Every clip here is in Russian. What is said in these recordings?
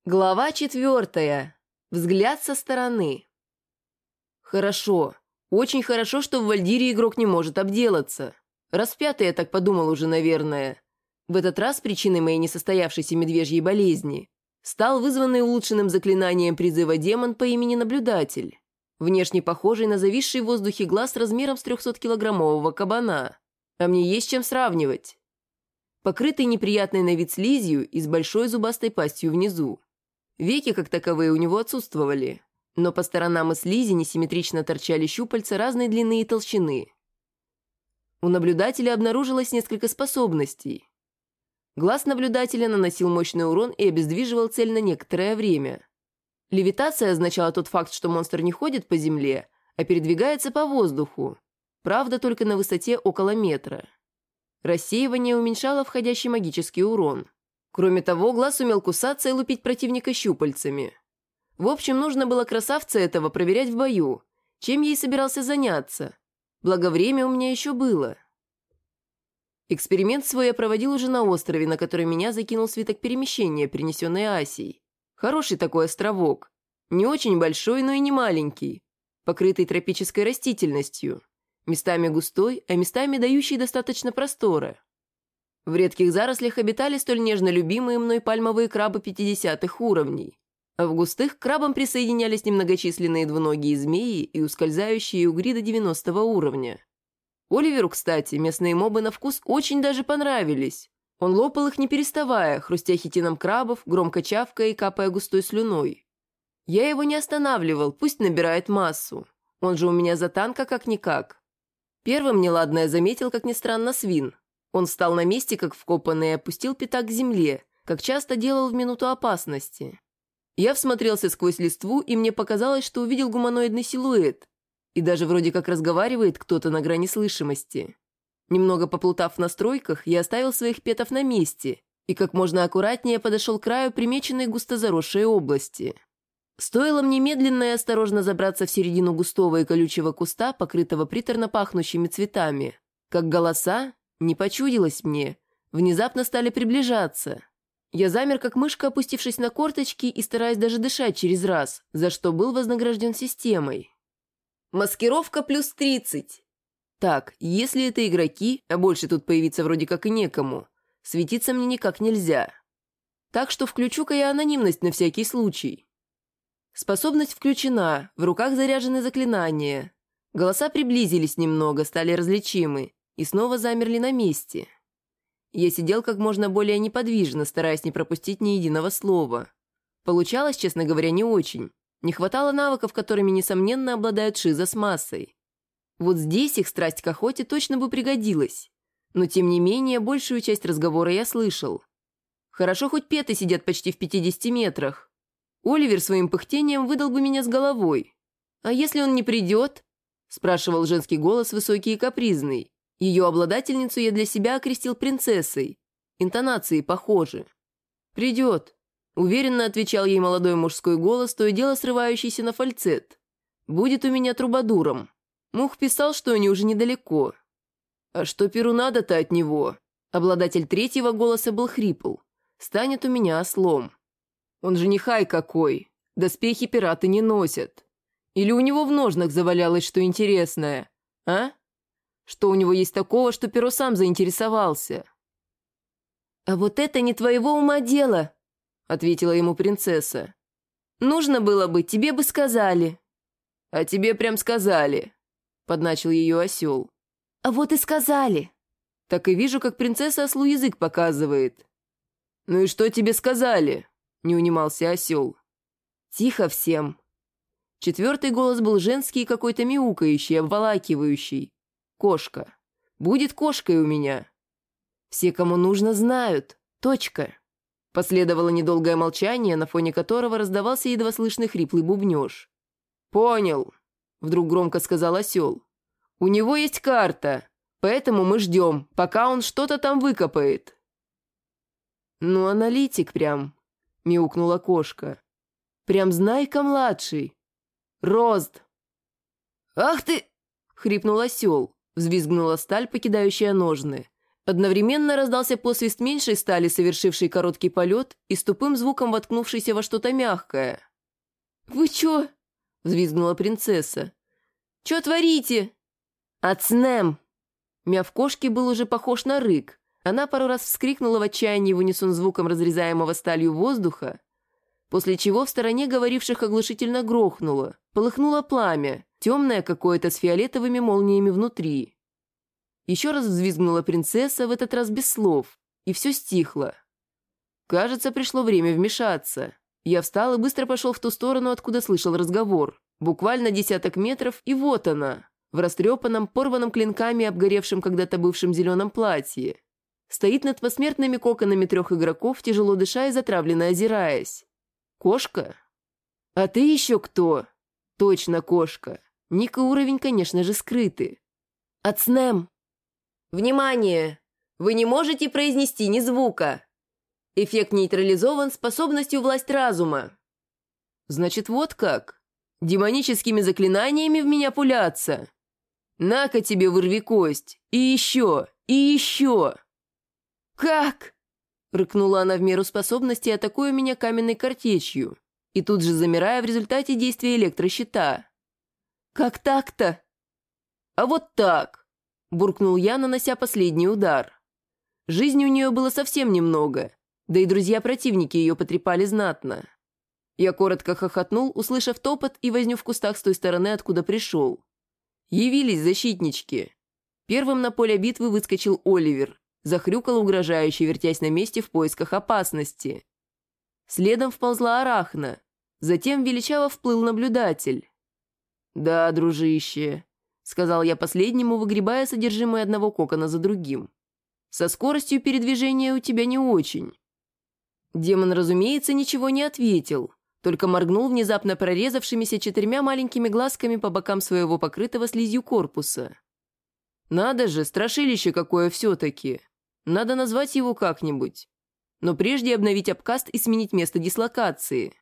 Глава 4. Взгляд со стороны. Хорошо. Очень хорошо, что в Вальдире игрок не может обделаться. Раз в пятый я так подумал уже, наверное. В этот раз причиной моей несостоявшейся медвежьей болезни стал вызванный улучшенным заклинанием призыва демон по имени Наблюдатель, внешне похожий на зависший в воздухе глаз размером с 300-килограммового кабана. А мне есть чем сравнивать. Покрытый неприятной на вид слизью и с большой зубастой пастью внизу. Веки, как таковые, у него отсутствовали, но по сторонам и слизи несимметрично торчали щупальца разной длины и толщины. У наблюдателя обнаружилось несколько способностей. Глаз наблюдателя наносил мощный урон и обездвиживал цель на некоторое время. Левитация означала тот факт, что монстр не ходит по земле, а передвигается по воздуху, правда, только на высоте около метра. Рассеивание уменьшало входящий магический урон. Кроме того, глаз умел кусаться и лупить противника щупальцами. В общем, нужно было красавца этого проверять в бою, чем я и собирался заняться. Благо, время у меня еще было. Эксперимент свой я проводил уже на острове, на который меня закинул свиток перемещения, принесенный Асей. Хороший такой островок. Не очень большой, но и не маленький, покрытый тропической растительностью, местами густой, а местами дающий достаточно простора. В редких зарослях обитали столь нежно любимые мной пальмовые крабы 50-х уровней, а в густых к крабам присоединялись немногочисленные двуногие змеи и ускользающие угри до 90-го уровня. Оливеру, кстати, местные мобы на вкус очень даже понравились. Он лопал их не переставая, хрустя хитином крабов, громко чавкая и капая густой слюной. Я его не останавливал, пусть набирает массу. Он же у меня за танка как-никак. Первым неладное заметил, как ни странно, свин. Он встал на месте, как вкопанный, и опустил пятак к земле, как часто делал в минуту опасности. Я всмотрелся сквозь листву, и мне показалось, что увидел гуманоидный силуэт. И даже вроде как разговаривает кто-то на грани слышимости. Немного поплутав в настройках, я оставил своих петов на месте и как можно аккуратнее подошел к краю примеченной густо заросшей области. Стоило мне медленно и осторожно забраться в середину густого и колючего куста, покрытого приторно пахнущими цветами, как голоса, не почудилось мне, внезапно стали приближаться. Я замер, как мышка, опустившись на корточки и стараясь даже дышать через раз, за что был вознагражден системой. Маскировка плюс 30. Так, если это игроки, а больше тут появиться вроде как и некому, светиться мне никак нельзя. Так что включу-ка я анонимность на всякий случай. Способность включена, в руках заряжены заклинания. Голоса приблизились немного, стали различимы и снова замерли на месте. Я сидел как можно более неподвижно, стараясь не пропустить ни единого слова. Получалось, честно говоря, не очень. Не хватало навыков, которыми, несомненно, обладают Шиза с массой. Вот здесь их страсть к охоте точно бы пригодилась. Но, тем не менее, большую часть разговора я слышал. Хорошо, хоть петы сидят почти в 50 метрах. Оливер своим пыхтением выдал бы меня с головой. «А если он не придет?» – спрашивал женский голос, высокий и капризный. Ее обладательницу я для себя окрестил принцессой. Интонации похожи. «Придет», – уверенно отвечал ей молодой мужской голос, то и дело срывающийся на фальцет. «Будет у меня трубадуром». Мух писал, что они уже недалеко. «А что Перу надо-то от него?» Обладатель третьего голоса был хрипл. «Станет у меня ослом». «Он же не хай какой. Доспехи пираты не носят. Или у него в ножнах завалялось что интересное, а?» Что у него есть такого, что Перо сам заинтересовался? «А вот это не твоего ума дело», — ответила ему принцесса. «Нужно было бы, тебе бы сказали». «А тебе прям сказали», — подначил ее осел. «А вот и сказали». Так и вижу, как принцесса ослу язык показывает. «Ну и что тебе сказали?» — не унимался осел. «Тихо всем». Четвертый голос был женский, какой-то мяукающий, обволакивающий. Кошка. Будет кошкой у меня. Все, кому нужно, знают. Точка. Последовало недолгое молчание, на фоне которого раздавался едва слышный хриплый бубнёж. «Понял», — вдруг громко сказал осел. «У него есть карта, поэтому мы ждем, пока он что-то там выкопает». «Ну, аналитик прям», — мяукнула кошка. «Прям Знайка младший. Розд». «Ах ты!» — хрипнул осел. Взвизгнула сталь, покидающая ножны. Одновременно раздался посвист меньшей стали, совершившей короткий полет и с тупым звуком воткнувшейся во что-то мягкое. «Вы чё?» – взвизгнула принцесса. «Чё творите?» «Ацнем!» Мяв кошки был уже похож на рык. Она пару раз вскрикнула в отчаянии в унисон звуком разрезаемого сталью воздуха, после чего в стороне говоривших оглушительно грохнуло, полыхнуло пламя, темное какое-то с фиолетовыми молниями внутри. Еще раз взвизгнула принцесса, в этот раз без слов, и все стихло. Кажется, пришло время вмешаться. Я встал и быстро пошел в ту сторону, откуда слышал разговор. Буквально 10 метров, и вот она, в растрепанном, порванном клинками, обгоревшем когда-то бывшем зеленом платье. Стоит над посмертными коконами 3 игроков, тяжело дыша и затравленно озираясь. Кошка? А ты еще кто? Точно кошка. Ник и уровень, конечно же, скрыты. Ацнем! Внимание! Вы не можете произнести ни звука. Эффект нейтрализован способностью власть разума. Значит, вот как? Демоническими заклинаниями в меня пуляться? На-ка тебе, вырви кость. И еще, и еще. Как? Рыкнула она в меру способности, атакуя меня каменной картечью, и тут же замирая в результате действия электрощита. «Как так-то?» «А вот так!» – буркнул я, нанося последний удар. Жизни у нее было совсем немного, да и друзья-противники ее потрепали знатно. Я коротко хохотнул, услышав топот и возню в кустах с той стороны, откуда пришел. Явились защитнички. Первым на поле битвы выскочил Оливер. Захрюкал угрожающе, вертясь на месте в поисках опасности. Следом вползла Арахна. Затем величаво вплыл наблюдатель. «Да, дружище», — сказал я последнему, выгребая содержимое одного кокона за другим. «Со скоростью передвижения у тебя не очень». Демон, разумеется, ничего не ответил, только моргнул внезапно прорезавшимися 4 маленькими глазками по бокам своего покрытого слизью корпуса. «Надо же, страшилище какое все-таки! Надо назвать его как-нибудь. Но прежде обновить апкаст и сменить место дислокации».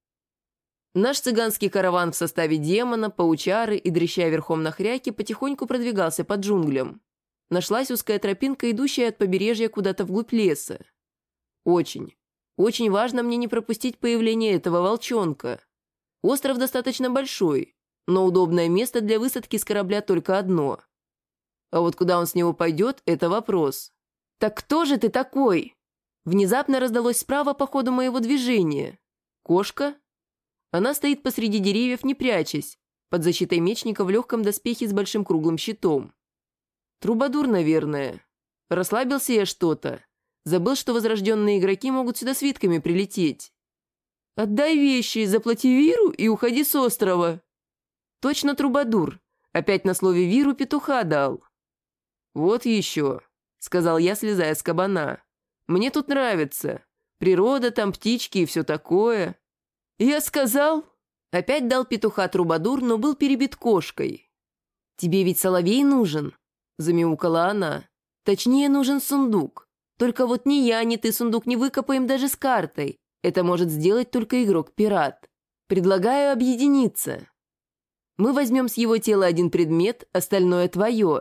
Наш цыганский караван в составе демона, паучары и дрыща верхом на хряке потихоньку продвигался по джунглям. Нашлась узкая тропинка, идущая от побережья куда-то вглубь леса. Очень, очень важно мне не пропустить появление этого волчонка. Остров достаточно большой, но удобное место для высадки с корабля только одно. А вот куда он с него пойдет – это вопрос. «Так кто же ты такой?» Внезапно раздалось справа по ходу моего движения. «Кошка?» Она стоит посреди деревьев, не прячась, под защитой мечника в легком доспехе с большим круглым щитом. Трубадур, наверное. Расслабился я что-то. Забыл, что возрожденные игроки могут сюда свитками прилететь. «Отдай вещи, заплати Виру и уходи с острова». Точно трубадур. Опять на слове Виру петуха дал. «Вот еще», — сказал я, слезая с кабана. «Мне тут нравится. Природа там, птички и все такое». «Я сказал...» Опять дал петуха трубадур, но был перебит кошкой. «Тебе ведь соловей нужен», — замяукала она. «Точнее, нужен сундук. Только вот ни я, ни ты сундук не выкопаем даже с картой. Это может сделать только игрок-пират. Предлагаю объединиться. Мы возьмем с его тела один предмет, остальное твое».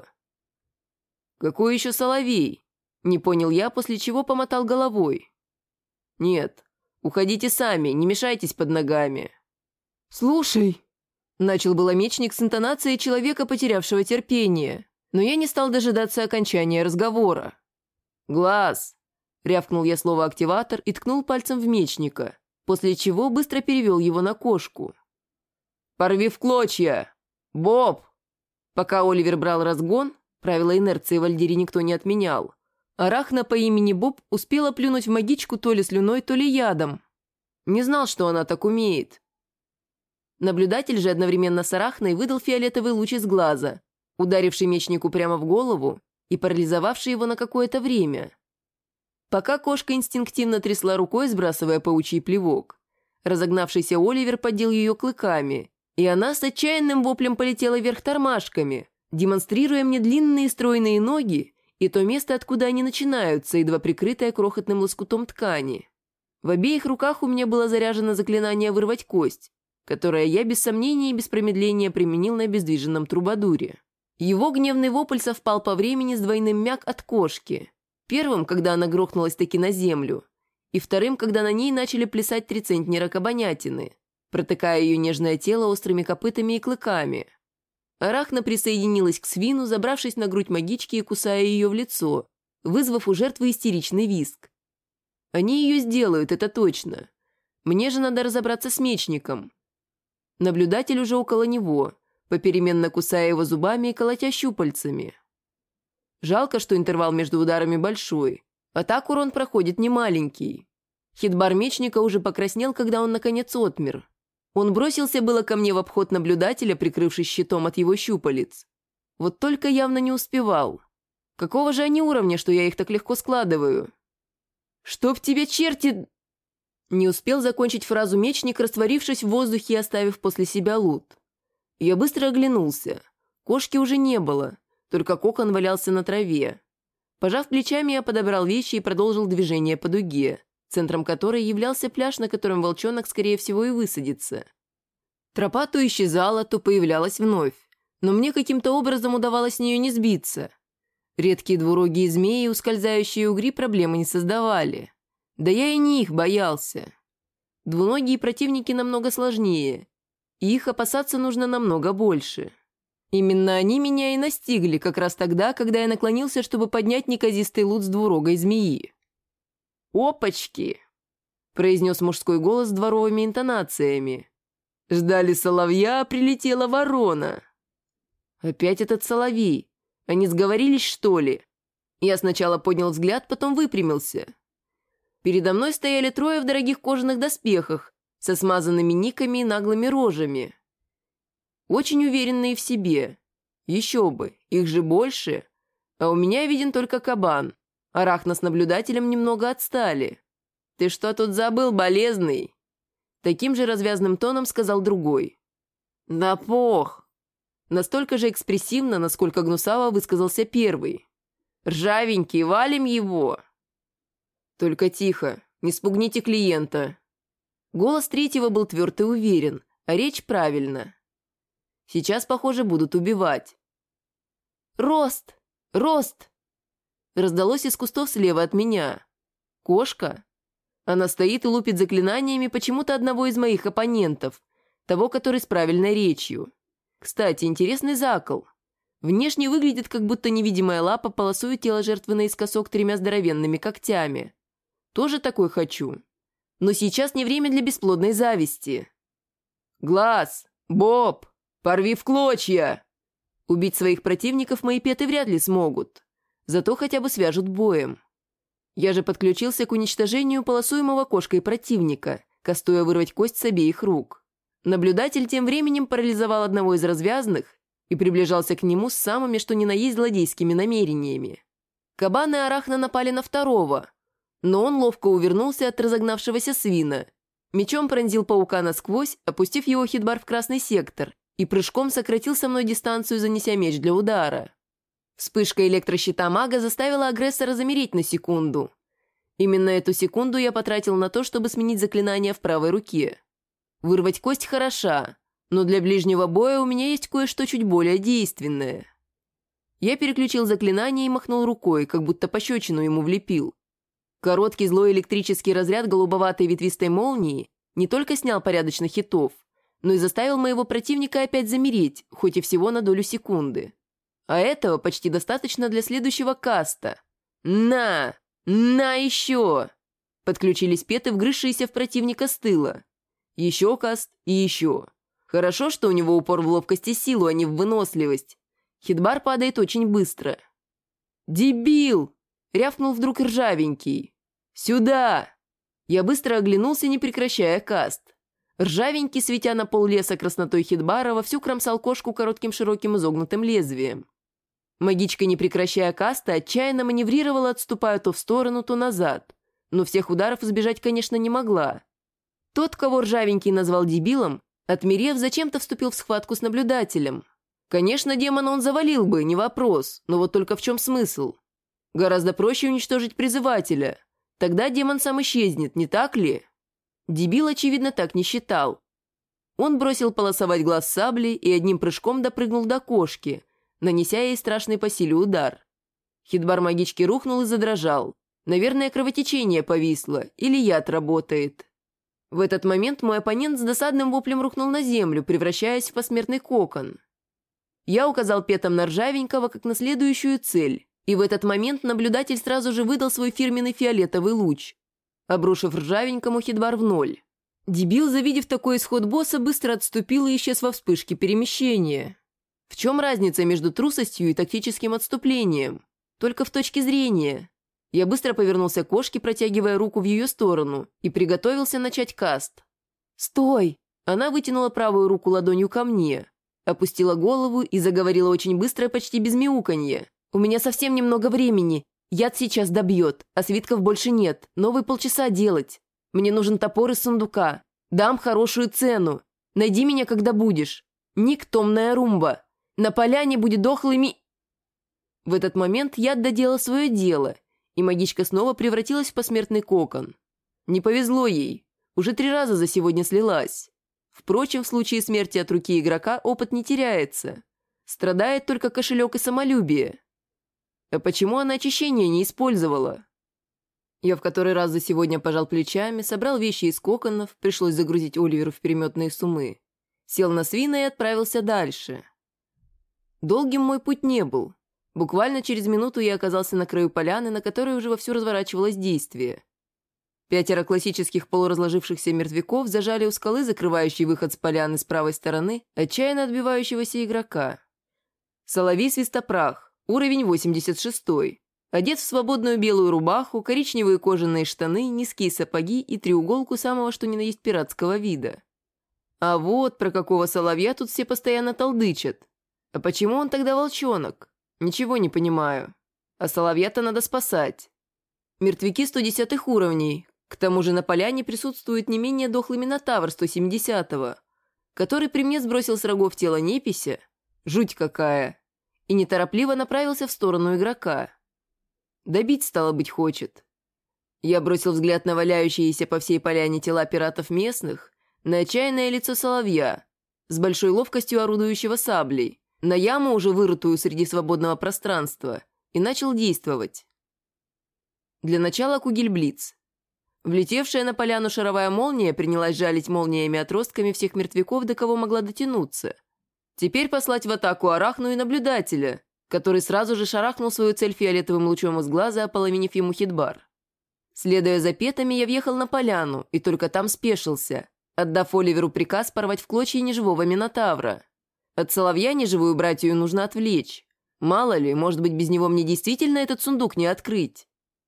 «Какой еще соловей?» — не понял я, после чего помотал головой. «Нет, уходите сами, не мешайтесь под ногами». «Слушай», — начал было мечник с интонацией человека, потерявшего терпение, но я не стал дожидаться окончания разговора. «Глаз!» — рявкнул я слово «активатор» и ткнул пальцем в мечника, после чего быстро перевел его на кошку. «Порви в клочья! Боб!» Пока Оливер брал разгон, правила инерции в Альдире никто не отменял, Арахна по имени Боб успела плюнуть в магичку то ли слюной, то ли ядом. Не знал, что она так умеет. Наблюдатель же одновременно с Арахной выдал фиолетовый луч из глаза, ударивший мечнику прямо в голову и парализовавший его на какое-то время. Пока кошка инстинктивно трясла рукой, сбрасывая паучий плевок, разогнавшийся Оливер поддел ее клыками, и она с отчаянным воплем полетела вверх тормашками, демонстрируя мне длинные стройные ноги и то место, откуда они начинаются, едва прикрытое крохотным лоскутом ткани. В обеих руках у меня было заряжено заклинание «Вырвать кость», которое я без сомнения и без промедления применил на обездвиженном трубадуре. Его гневный вопль совпал по времени с двойным мяк от кошки. Первым, когда она грохнулась таки на землю, и вторым, когда на ней начали плясать 3 центнера кабанятины, протыкая ее нежное тело острыми копытами и клыками. Арахна присоединилась к свину, забравшись на грудь магички и кусая ее в лицо, вызвав у жертвы истеричный визг. Они ее сделают, это точно. Мне же надо разобраться с мечником. Наблюдатель уже около него, попеременно кусая его зубами и колотя щупальцами. Жалко, что интервал между ударами большой, а так урон проходит немаленький. Хитбар мечника уже покраснел, когда он наконец отмер. Он бросился было ко мне в обход наблюдателя, прикрывшись щитом от его щупалец. Вот только явно не успевал. Какого же они уровня, что я их так легко складываю? «Чтоб тебе черти...» Не успел закончить фразу мечник, растворившись в воздухе и оставив после себя лут. Я быстро оглянулся. Кошки уже не было, только кокон валялся на траве. Пожав плечами, я подобрал вещи и продолжил движение по дуге, центром которой являлся пляж, на котором волчонок, скорее всего, и высадится. Тропа то исчезала, то появлялась вновь, но мне каким-то образом удавалось с нее не сбиться. Редкие двурогие змеи и ускользающие угри проблемы не создавали. Да я и не их боялся. Двуногие противники намного сложнее, и их опасаться нужно намного больше. Именно они меня и настигли как раз тогда, когда я наклонился, чтобы поднять неказистый лут с двурогой змеи. «Опачки!» – произнес мужской голос с дворовыми интонациями. «Ждали соловья, а прилетела ворона». Опять этот соловей. Они сговорились, что ли? Я сначала поднял взгляд, потом выпрямился. Передо мной стояли 3 в дорогих кожаных доспехах, со смазанными никами и наглыми рожами. Очень уверенные в себе. Еще бы, их же больше. А у меня виден только кабан. Арахна с наблюдателем немного отстали. «Ты что тут забыл, болезный?» Таким же развязным тоном сказал другой. «Да пох!» Настолько же экспрессивно, насколько гнусаво высказался первый. «Ржавенький, валим его!» «Только тихо, не спугните клиента». Голос третьего был тверд и уверен, а речь правильно. Сейчас, похоже, будут убивать. «Рост! Рост!» Раздалось из кустов слева от меня. Кошка. Она стоит и лупит заклинаниями почему-то одного из моих оппонентов, того, который с правильной речью. Кстати, интересный закол. Внешне выглядит, как будто невидимая лапа полосует тело жертвы наискосок 3 здоровенными когтями. Тоже такой хочу. Но сейчас не время для бесплодной зависти. «Глаз! Боб! Порви в клочья!» Убить своих противников мои петы вряд ли смогут. Зато хотя бы свяжут боем. Я же подключился к уничтожению полосуемого кошкой противника, кастуя вырвать кость с обеих рук. Наблюдатель тем временем парализовал одного из развязных и приближался к нему с самыми что ни на есть злодейскими намерениями. Кабан и Арахна напали на второго, но он ловко увернулся от разогнавшегося свина. Мечом пронзил паука насквозь, опустив его хитбар в красный сектор, и прыжком сократил со мной дистанцию, занеся меч для удара. Вспышка электрощита мага заставила агрессора замереть на секунду. Именно эту секунду я потратил на то, чтобы сменить заклинание в правой руке. Вырвать кость хороша, но для ближнего боя у меня есть кое-что чуть более действенное. Я переключил заклинание и махнул рукой, как будто пощечину ему влепил. Короткий злой электрический разряд голубоватой ветвистой молнии не только снял порядочно хитов, но и заставил моего противника опять замереть, хоть и всего на долю секунды. А этого почти достаточно для следующего каста. «На! На еще!» Подключились петы, вгрызшиеся в противника с тыла. Еще каст и еще. Хорошо, что у него упор в ловкость и силу, а не в выносливость. Хитбар падает очень быстро. «Дебил!» — рявкнул вдруг ржавенький. «Сюда!» Я быстро оглянулся, не прекращая каст. Ржавенький, светя на пол леса краснотой хитбара, вовсю кромсал кошку коротким широким изогнутым лезвием. Магичка, не прекращая каста, отчаянно маневрировала, отступая то в сторону, то назад. Но всех ударов избежать, конечно, не могла. Тот, кого ржавенький назвал дебилом, отмерев, зачем-то вступил в схватку с наблюдателем. Конечно, демона он завалил бы, не вопрос, но вот только в чем смысл? Гораздо проще уничтожить призывателя. Тогда демон сам исчезнет, не так ли? Дебил, очевидно, так не считал. Он бросил полосовать глаз сабли и одним прыжком допрыгнул до кошки, нанеся ей страшный по силе удар. Хитбар магички рухнул и задрожал. Наверное, кровотечение повисло, или яд работает. В этот момент мой оппонент с досадным воплем рухнул на землю, превращаясь в посмертный кокон. Я указал петом на Ржавенького как на следующую цель, и в этот момент наблюдатель сразу же выдал свой фирменный фиолетовый луч, обрушив Ржавенькому Хитбар в ноль. Дебил, завидев такой исход босса, быстро отступил и исчез во вспышке перемещения. В чем разница между трусостью и тактическим отступлением? Только в точке зрения. Я быстро повернулся к кошке, протягивая руку в ее сторону, и приготовился начать каст. «Стой!» Она вытянула правую руку ладонью ко мне, опустила голову и заговорила очень быстро, почти без мяуканья. «У меня совсем немного времени. Яд сейчас добьет, а свитков больше нет. Новые полчаса делать. Мне нужен топор из сундука. Дам хорошую цену. Найди меня, когда будешь. Ник Томная Румба. На поляне будет дохлыми...» В этот момент яд доделал свое дело, и магичка снова превратилась в посмертный кокон. Не повезло ей. Уже 3 раза за сегодня слилась. Впрочем, в случае смерти от руки игрока опыт не теряется. Страдает только кошелек и самолюбие. А почему она очищение не использовала? Я в который раз за сегодня пожал плечами, собрал вещи из коконов, пришлось загрузить Оливеру в переметные суммы. Сел на свина и отправился дальше. Долгим мой путь не был. Буквально через минуту я оказался на краю поляны, на которой уже вовсю разворачивалось действие. 5 классических полуразложившихся мертвяков зажали у скалы, закрывающей выход с поляны с правой стороны, отчаянно отбивающегося игрока. Соловей Свистопрах, уровень 86. Одет в свободную белую рубаху, коричневые кожаные штаны, низкие сапоги и треуголку самого что ни на есть пиратского вида. А вот про какого соловья тут все постоянно толдычат. А почему он тогда волчонок? Ничего не понимаю. А соловья-то надо спасать. Мертвяки 110 уровней. К тому же на поляне присутствует не менее дохлый минотавр 170-го, который при мне сбросил с рогов тело непися, жуть какая, и неторопливо направился в сторону игрока. Добить, стало быть, хочет. Я бросил взгляд на валяющиеся по всей поляне тела пиратов местных, на отчаянное лицо соловья, с большой ловкостью орудующего саблей, на яму, уже вырытую среди свободного пространства, и начал действовать. Для начала Кугельблиц. Влетевшая на поляну шаровая молния принялась жалить молниями отростками всех мертвяков, до кого могла дотянуться. Теперь послать в атаку Арахну и наблюдателя, который сразу же шарахнул свою цель фиолетовым лучом из глаза, ополовинив ему Хитбар. Следуя за петами, я въехал на поляну и только там спешился, отдав Оливеру приказ порвать в клочья неживого минотавра. От соловья неживую братью нужно отвлечь. Мало ли, может быть, без него мне действительно этот сундук не открыть.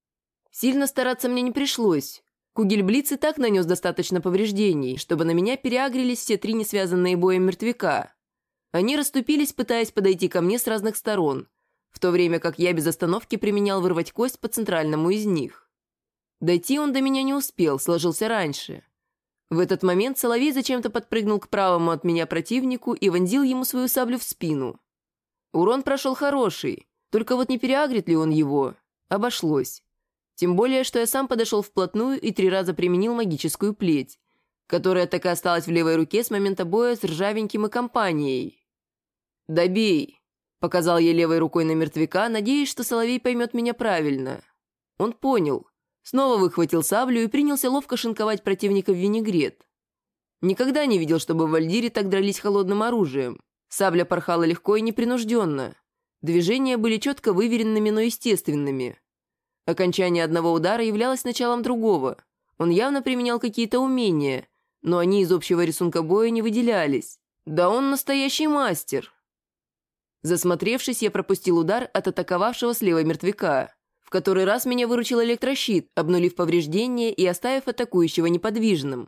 Сильно стараться мне не пришлось. Кугельблиц и так нанес достаточно повреждений, чтобы на меня переагрились все 3 несвязанные боем мертвяка. Они расступились, пытаясь подойти ко мне с разных сторон, в то время как я без остановки применял вырвать кость по центральному из них. Дойти он до меня не успел, сложился раньше. В этот момент соловей зачем-то подпрыгнул к правому от меня противнику и вонзил ему свою саблю в спину. Урон прошел хороший, только вот не переагрит ли он его? Обошлось. Тем более, что я сам подошел вплотную и 3 раза применил магическую плеть, которая так и осталась в левой руке с момента боя с Ржавеньким и компанией. «Добей!» – показал я левой рукой на мертвяка, надеясь, что соловей поймет меня правильно. Он понял. Снова выхватил саблю и принялся ловко шинковать противника в винегрет. Никогда не видел, чтобы в Вальдире так дрались холодным оружием. Сабля порхала легко и непринужденно. Движения были четко выверенными, но естественными. Окончание одного удара являлось началом другого. Он явно применял какие-то умения, но они из общего рисунка боя не выделялись. Да он настоящий мастер. Засмотревшись, я пропустил удар от атаковавшего слева мертвяка. В который раз меня выручил электрощит, обнулив повреждения и оставив атакующего неподвижным.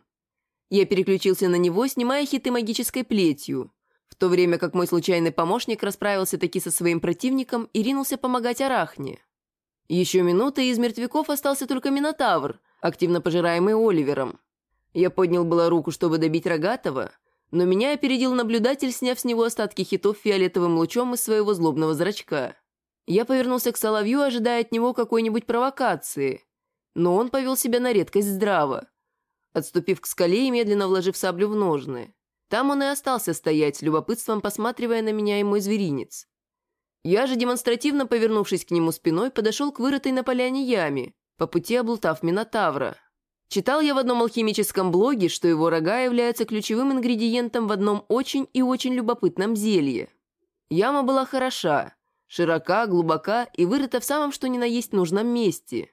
Я переключился на него, снимая хиты магической плетью, в то время как мой случайный помощник расправился таки со своим противником и ринулся помогать Арахне. Еще минута, и из мертвяков остался только Минотавр, активно пожираемый Оливером. Я поднял было руку, чтобы добить Рогатого, но меня опередил наблюдатель, сняв с него остатки хитов фиолетовым лучом из своего злобного зрачка. Я повернулся к соловью, ожидая от него какой-нибудь провокации, но он повел себя на редкость здраво, отступив к скале и медленно вложив саблю в ножны. Там он и остался стоять, с любопытством посматривая на меня и мой зверинец. Я же, демонстративно повернувшись к нему спиной, подошел к вырытой на поляне яме, по пути облутав Минотавра. Читал я в одном алхимическом блоге, что его рога являются ключевым ингредиентом в одном очень и очень любопытном зелье. Яма была хороша, широка, глубока и вырыта в самом что ни на есть нужном месте.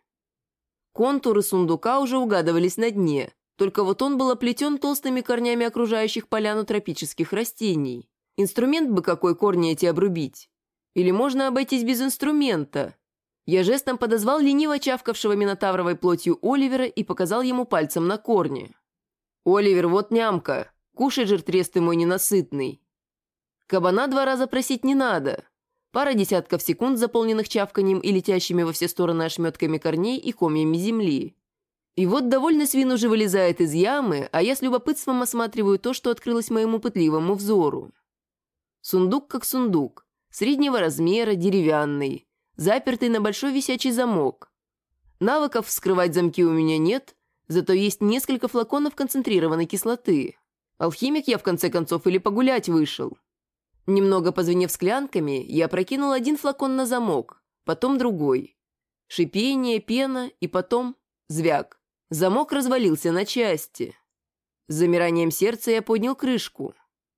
Контуры сундука уже угадывались на дне, только вот он был оплетен толстыми корнями окружающих поляну тропических растений. Инструмент бы какой корни эти обрубить. Или можно обойтись без инструмента? Я жестом подозвал лениво чавкавшего минотавровой плотью Оливера и показал ему пальцем на корни. «Оливер, вот нямка. Кушай, жиртрез ты мой ненасытный». Кабана 2 раза просить не надо. Пара десятков секунд, заполненных чавканием и летящими во все стороны ошметками корней и комьями земли. И вот довольный свин уже вылезает из ямы, а я с любопытством осматриваю то, что открылось моему пытливому взору. Сундук как сундук, среднего размера, деревянный, запертый на большой висячий замок. Навыков вскрывать замки у меня нет, зато есть несколько флаконов концентрированной кислоты. Алхимик я, в конце концов, или погулять вышел. Немного позвенев склянками, я прокинул один флакон на замок, потом другой. Шипение, пена и потом звяк. Замок развалился на части. С замиранием сердца я поднял крышку.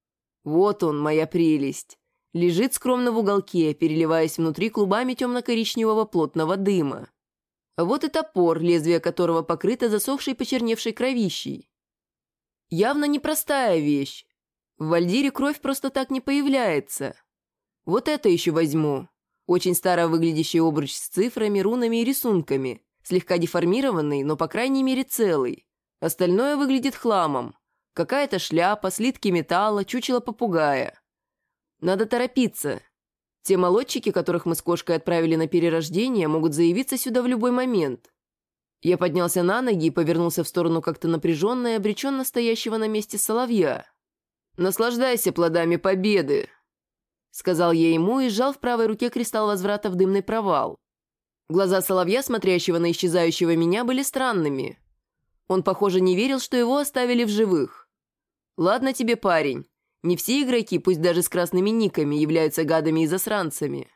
Вот он, моя прелесть. Лежит скромно в уголке, переливаясь внутри клубами темно-коричневого плотного дыма. А вот и топор, лезвие которого покрыто засохшей почерневшей кровищей. Явно непростая вещь. В Вальдире кровь просто так не появляется. Вот это еще возьму. Очень старо выглядящий обруч с цифрами, рунами и рисунками. Слегка деформированный, но по крайней мере целый. Остальное выглядит хламом. Какая-то шляпа, слитки металла, чучело попугая. Надо торопиться. Те молодчики, которых мы с кошкой отправили на перерождение, могут заявиться сюда в любой момент. Я поднялся на ноги и повернулся в сторону как-то напряженно и обреченно стоящего на месте соловья. «Наслаждайся плодами победы», — сказал я ему и сжал в правой руке кристалл возврата в дымный провал. Глаза соловья, смотрящего на исчезающего меня, были странными. Он, похоже, не верил, что его оставили в живых. «Ладно тебе, парень. Не все игроки, пусть даже с красными никами, являются гадами и засранцами».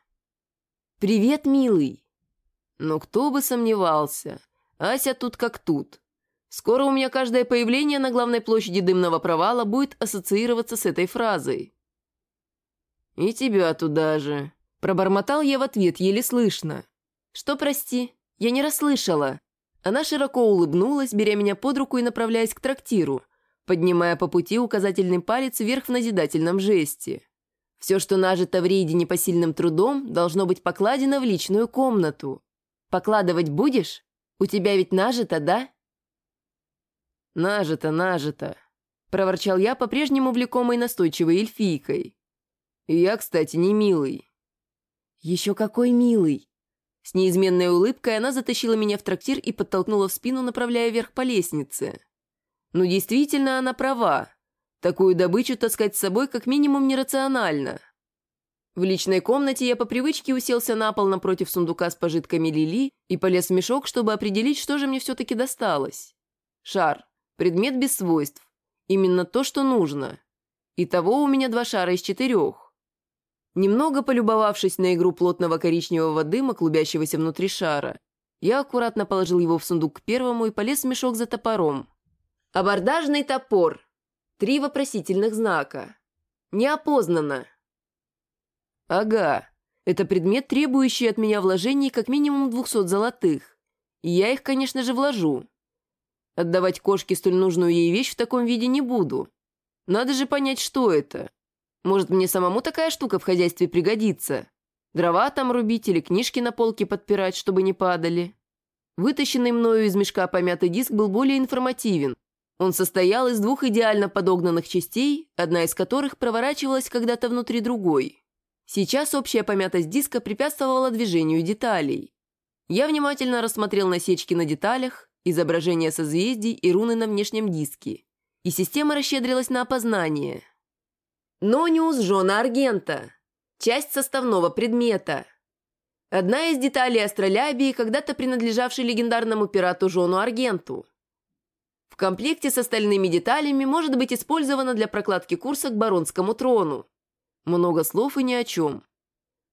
«Привет, милый». Ну, кто бы сомневался. Ася тут как тут. Скоро у меня каждое появление на главной площади дымного провала будет ассоциироваться с этой фразой. «И тебя туда же», — пробормотал я в ответ, еле слышно. «Что, прости? Я не расслышала». Она широко улыбнулась, беря меня под руку и направляясь к трактиру, поднимая по пути указательный палец вверх в назидательном жесте. «Все, что нажито в рейде непосильным трудом, должно быть покладено в личную комнату. Покладывать будешь? У тебя ведь нажито, да?» «Нажито, нажито», — проворчал я, по-прежнему влекомой настойчивой эльфийкой. «И я, кстати, не милый». «Еще какой милый!» С неизменной улыбкой она затащила меня в трактир и подтолкнула в спину, направляя вверх по лестнице. Ну, действительно, она права. Такую добычу таскать с собой как минимум нерационально. В личной комнате я по привычке уселся на пол напротив сундука с пожитками Лили и полез в мешок, чтобы определить, что же мне все-таки досталось. Шар. Предмет без свойств. Именно то, что нужно. Итого у меня 2 шара из 4. Немного полюбовавшись на игру плотного коричневого дыма, клубящегося внутри шара, я аккуратно положил его в сундук к первому и полез в мешок за топором. Абордажный топор. 3 вопросительных знака. Неопознанно. Ага, это предмет, требующий от меня вложений как минимум 200 золотых. И я их, конечно же, вложу. Отдавать кошке столь нужную ей вещь в таком виде не буду. Надо же понять, что это. Может, мне самому такая штука в хозяйстве пригодится? Дрова там рубить или книжки на полке подпирать, чтобы не падали? Вытащенный мною из мешка помятый диск был более информативен. Он состоял из 2 идеально подогнанных частей, одна из которых проворачивалась когда-то внутри другой. Сейчас общая помятость диска препятствовала движению деталей. Я внимательно рассмотрел насечки на деталях, изображения созвездий и руны на внешнем диске. И система расщедрилась на опознание. Нониус Жона Аргента. Часть составного предмета. Одна из деталей астролябии, когда-то принадлежавшей легендарному пирату Жону Аргенту. В комплекте с остальными деталями может быть использована для прокладки курса к Баронскому трону. Много слов и ни о чем.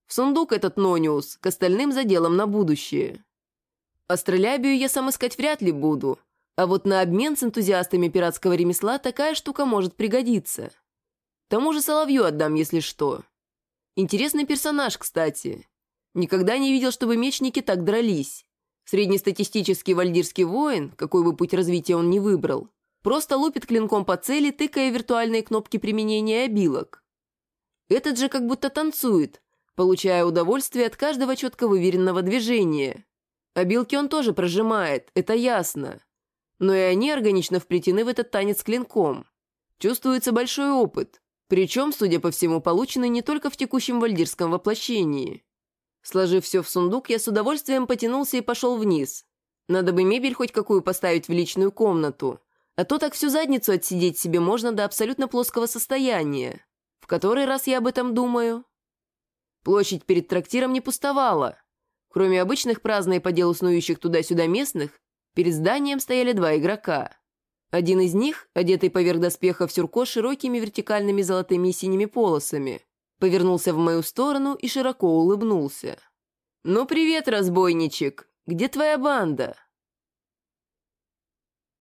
В сундук этот Нониус, к остальным заделам на будущее. Астролябию я сам искать вряд ли буду, а вот на обмен с энтузиастами пиратского ремесла такая штука может пригодиться. Тому же Соловью отдам, если что. Интересный персонаж, кстати. Никогда не видел, чтобы мечники так дрались. Среднестатистический вальдирский воин, какой бы путь развития он ни выбрал, просто лупит клинком по цели, тыкая виртуальные кнопки применения обилок. Этот же как будто танцует, получая удовольствие от каждого четко выверенного движения. Обилки он тоже прожимает, это ясно. Но и они органично вплетены в этот танец клинком. Чувствуется большой опыт, причем, судя по всему, полученный не только в текущем вальдирском воплощении. Сложив все в сундук, я с удовольствием потянулся и пошел вниз. Надо бы мебель хоть какую поставить в личную комнату, а то так всю задницу отсидеть себе можно до абсолютно плоского состояния. В который раз я об этом думаю? Площадь перед трактиром не пустовала. Кроме обычных праздно и по делу снующих туда-сюда местных, перед зданием стояли два игрока. Один из них, одетый поверх доспеха в сюрко с широкими вертикальными золотыми и синими полосами, повернулся в мою сторону и широко улыбнулся. «Ну привет, разбойничек! Где твоя банда?»